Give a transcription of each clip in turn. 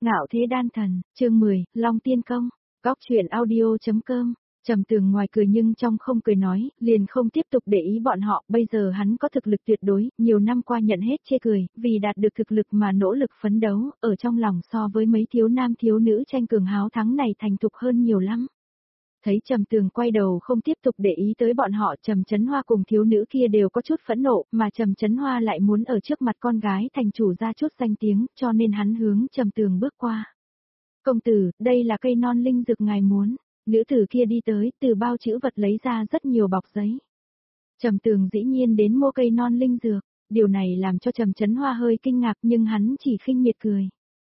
Ngạo thế đan thần, chương 10, Long Tiên Công, góc chuyện audio.com. Trầm Tường ngoài cười nhưng trong không cười nói, liền không tiếp tục để ý bọn họ, bây giờ hắn có thực lực tuyệt đối, nhiều năm qua nhận hết chê cười, vì đạt được thực lực mà nỗ lực phấn đấu, ở trong lòng so với mấy thiếu nam thiếu nữ tranh cường háo thắng này thành thục hơn nhiều lắm. Thấy Trầm Tường quay đầu không tiếp tục để ý tới bọn họ, Trầm Chấn Hoa cùng thiếu nữ kia đều có chút phẫn nộ, mà Trầm Chấn Hoa lại muốn ở trước mặt con gái thành chủ ra chút danh tiếng, cho nên hắn hướng Trầm Tường bước qua. Công tử, đây là cây non linh dược ngài muốn. Nữ tử kia đi tới, từ bao chữ vật lấy ra rất nhiều bọc giấy. Trầm Tường dĩ nhiên đến mua cây non linh dược, điều này làm cho Trầm Chấn Hoa hơi kinh ngạc nhưng hắn chỉ khinh miệt cười.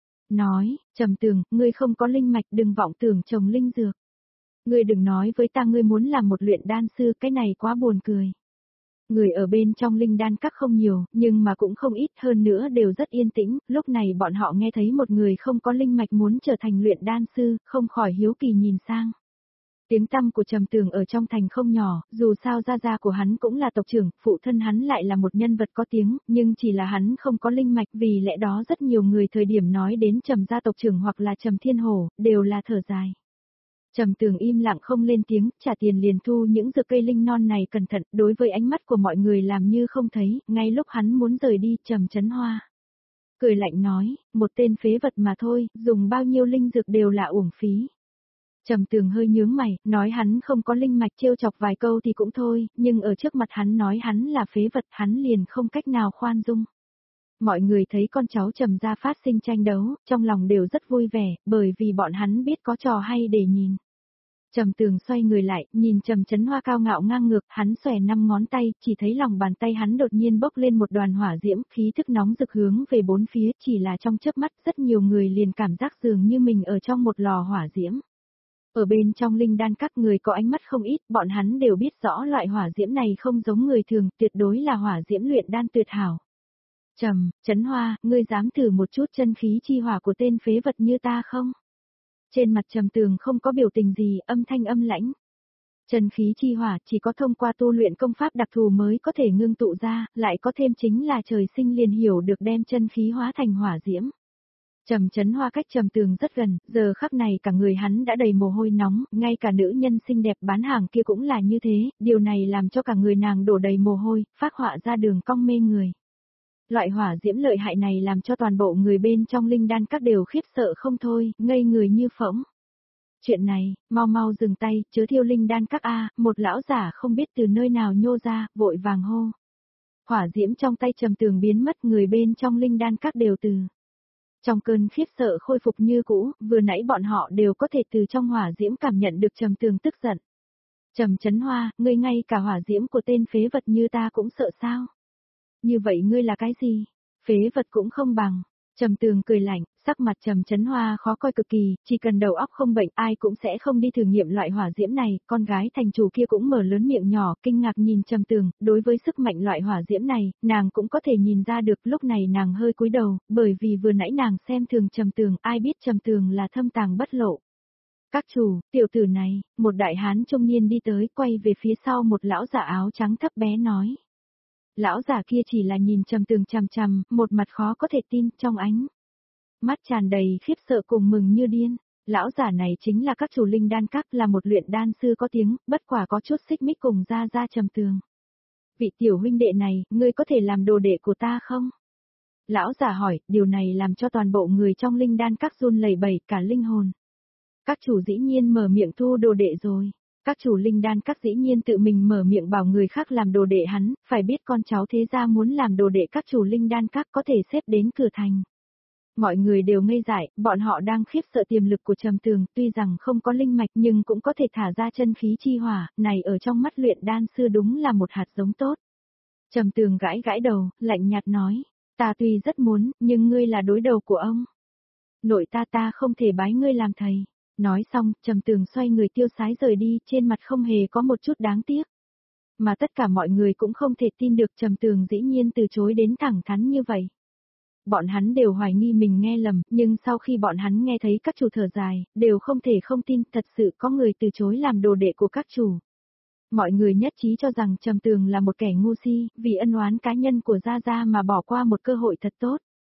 Nói, Trầm Tường, ngươi không có linh mạch đừng vọng tưởng trồng linh dược. Ngươi đừng nói với ta ngươi muốn làm một luyện đan sư, cái này quá buồn cười. Người ở bên trong linh đan các không nhiều, nhưng mà cũng không ít, hơn nữa đều rất yên tĩnh, lúc này bọn họ nghe thấy một người không có linh mạch muốn trở thành luyện đan sư, không khỏi hiếu kỳ nhìn sang. Tiếng tăm của Trầm Tường ở trong thành không nhỏ, dù sao gia gia của hắn cũng là tộc trưởng, phụ thân hắn lại là một nhân vật có tiếng, nhưng chỉ là hắn không có linh mạch, vì lẽ đó rất nhiều người thời điểm nói đến Trầm gia tộc trưởng hoặc là Trầm Thiên Hổ, đều là thở dài. Trầm Tường im lặng không lên tiếng, trả tiền liền thu những dược cây linh non này cẩn thận, đối với ánh mắt của mọi người làm như không thấy, ngay lúc hắn muốn rời đi, Trầm Chấn Hoa cười lạnh nói, một tên phế vật mà thôi, dùng bao nhiêu linh dược đều là uổng phí. Trầm Tường hơi nhướng mày, nói hắn không có linh mạch, trêu chọc vài câu thì cũng thôi, nhưng ở trước mặt hắn nói hắn là phế vật, hắn liền không cách nào khoan dung. Mọi người thấy con cháu Trầm gia phát sinh tranh đấu, trong lòng đều rất vui vẻ, bởi vì bọn hắn biết có trò hay để nhìn. Trầm Tường xoay người lại, nhìn Trầm Chấn Hoa cao ngạo ngang ngược, hắn xòe 5 ngón tay, chỉ thấy lòng bàn tay hắn đột nhiên bốc lên một đoàn hỏa diễm, khí thức nóng rực hướng về bốn phía, chỉ là trong chớp mắt rất nhiều người liền cảm giác dường như mình ở trong một lò hỏa diễm. Ở bên trong linh đan các người có ánh mắt không ít, bọn hắn đều biết rõ loại hỏa diễm này không giống người thường, tuyệt đối là hỏa diễm luyện đan tuyệt hảo. Trầm Chấn Hoa, ngươi dám thử một chút chân khí chi hỏa của tên phế vật như ta không? Trên mặt Trầm Tường không có biểu tình gì, âm thanh âm lãnh. Chân khí chi hỏa chỉ có thông qua tu luyện công pháp đặc thù mới có thể ngưng tụ ra, lại có thêm chính là trời sinh liền hiểu được đem chân khí hóa thành hỏa diễm. Trầm Chấn Hoa cách Trầm Tường rất gần, giờ khắc này cả người hắn đã đầy mồ hôi nóng, ngay cả nữ nhân xinh đẹp bán hàng kia cũng là như thế, điều này làm cho cả người nàng đổ đầy mồ hôi, phác họa ra đường cong mê người. Loại hỏa diễm lợi hại này làm cho toàn bộ người bên trong linh đan các đều khiếp sợ không thôi, ngây người như phỗng. Chuyện này, mau mau dừng tay, chớ thiêu linh đan các một lão giả không biết từ nơi nào nhô ra, vội vàng hô. Hỏa diễm trong tay Trầm Tường biến mất, người bên trong linh đan các đều từ trong cơn khiếp sợ khôi phục như cũ, vừa nãy bọn họ đều có thể từ trong hỏa diễm cảm nhận được Trầm Tường tức giận. Trầm Chấn Hoa, ngươi ngay cả hỏa diễm của tên phế vật như ta cũng sợ sao? Như vậy ngươi là cái gì? Phế vật cũng không bằng. Trầm Tường cười lạnh, sắc mặt Trầm Chấn Hoa khó coi cực kỳ, chỉ cần đầu óc không bệnh ai cũng sẽ không đi thử nghiệm loại hỏa diễm này, con gái thành chủ kia cũng mở lớn miệng nhỏ, kinh ngạc nhìn Trầm Tường, đối với sức mạnh loại hỏa diễm này, nàng cũng có thể nhìn ra được, lúc này nàng hơi cúi đầu, bởi vì vừa nãy nàng xem thường Trầm Tường, ai biết Trầm Tường là thâm tàng bất lộ. Các chủ, tiểu tử này, một đại hán trung niên đi tới, quay về phía sau một lão giả áo trắng thấp bé nói. Lão giả kia chỉ là nhìn Trầm Tường chằm chằm, một mặt khó có thể tin, trong ánh mắt tràn đầy khiếp sợ cùng mừng như điên. Lão giả này chính là các chủ linh đan các, là một luyện đan sư có tiếng, bất quả có chút xích mích cùng ra Trầm Tường. Vị tiểu huynh đệ này, ngươi có thể làm đồ đệ của ta không? Lão giả hỏi, điều này làm cho toàn bộ người trong linh đan các run lẩy bẩy cả linh hồn. Các chủ dĩ nhiên mở miệng thu đồ đệ rồi. Các chủ linh đan các dĩ nhiên tự mình mở miệng bảo người khác làm đồ đệ hắn, phải biết con cháu thế gia muốn làm đồ đệ các chủ linh đan các có thể xếp đến cửa thành. Mọi người đều ngây dại, bọn họ đang khiếp sợ tiềm lực của Trầm Tường, tuy rằng không có linh mạch nhưng cũng có thể thả ra chân khí chi hỏa, này ở trong mắt luyện đan sư đúng là một hạt giống tốt. Trầm Tường gãi gãi đầu, lạnh nhạt nói, ta tuy rất muốn, nhưng ngươi là đối đầu của ông. Nội ta không thể bái ngươi làm thầy. Nói xong, Trầm Tường xoay người tiêu sái rời đi, trên mặt không hề có một chút đáng tiếc. Mà tất cả mọi người cũng không thể tin được Trầm Tường dĩ nhiên từ chối đến thẳng thắn như vậy. Bọn hắn đều hoài nghi mình nghe lầm, nhưng sau khi bọn hắn nghe thấy các chủ thở dài, đều không thể không tin thật sự có người từ chối làm đồ đệ của các chủ. Mọi người nhất trí cho rằng Trầm Tường là một kẻ ngu si, vì ân oán cá nhân của Gia Gia mà bỏ qua một cơ hội thật tốt.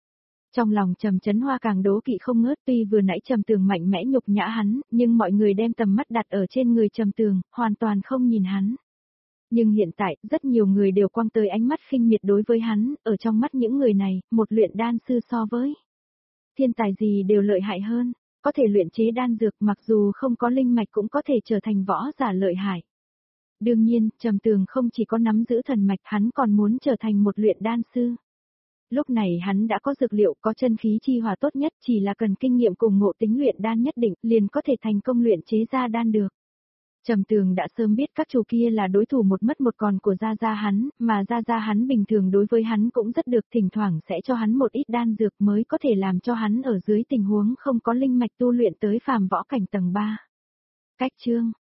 Trong lòng Trầm Chấn Hoa càng đố kỵ không ngớt, tuy vừa nãy Trầm Tường mạnh mẽ nhục nhã hắn, nhưng mọi người đem tầm mắt đặt ở trên người Trầm Tường, hoàn toàn không nhìn hắn. Nhưng hiện tại, rất nhiều người đều quăng tới ánh mắt khinh miệt đối với hắn, ở trong mắt những người này, một luyện đan sư so với thiên tài gì đều lợi hại hơn, có thể luyện chế đan dược mặc dù không có linh mạch cũng có thể trở thành võ giả lợi hại. Đương nhiên, Trầm Tường không chỉ có nắm giữ thần mạch, hắn còn muốn trở thành một luyện đan sư. Lúc này hắn đã có dược liệu, có chân khí chi hòa tốt nhất, chỉ là cần kinh nghiệm cùng ngộ tính luyện đan nhất định, liền có thể thành công luyện chế ra đan được. Trầm Tường đã sớm biết các chủ kia là đối thủ một mất một còn của Gia Gia hắn, mà Gia Gia hắn bình thường đối với hắn cũng rất được, thỉnh thoảng sẽ cho hắn một ít đan dược mới có thể làm cho hắn ở dưới tình huống không có linh mạch tu luyện tới phàm võ cảnh tầng 3. Cách chương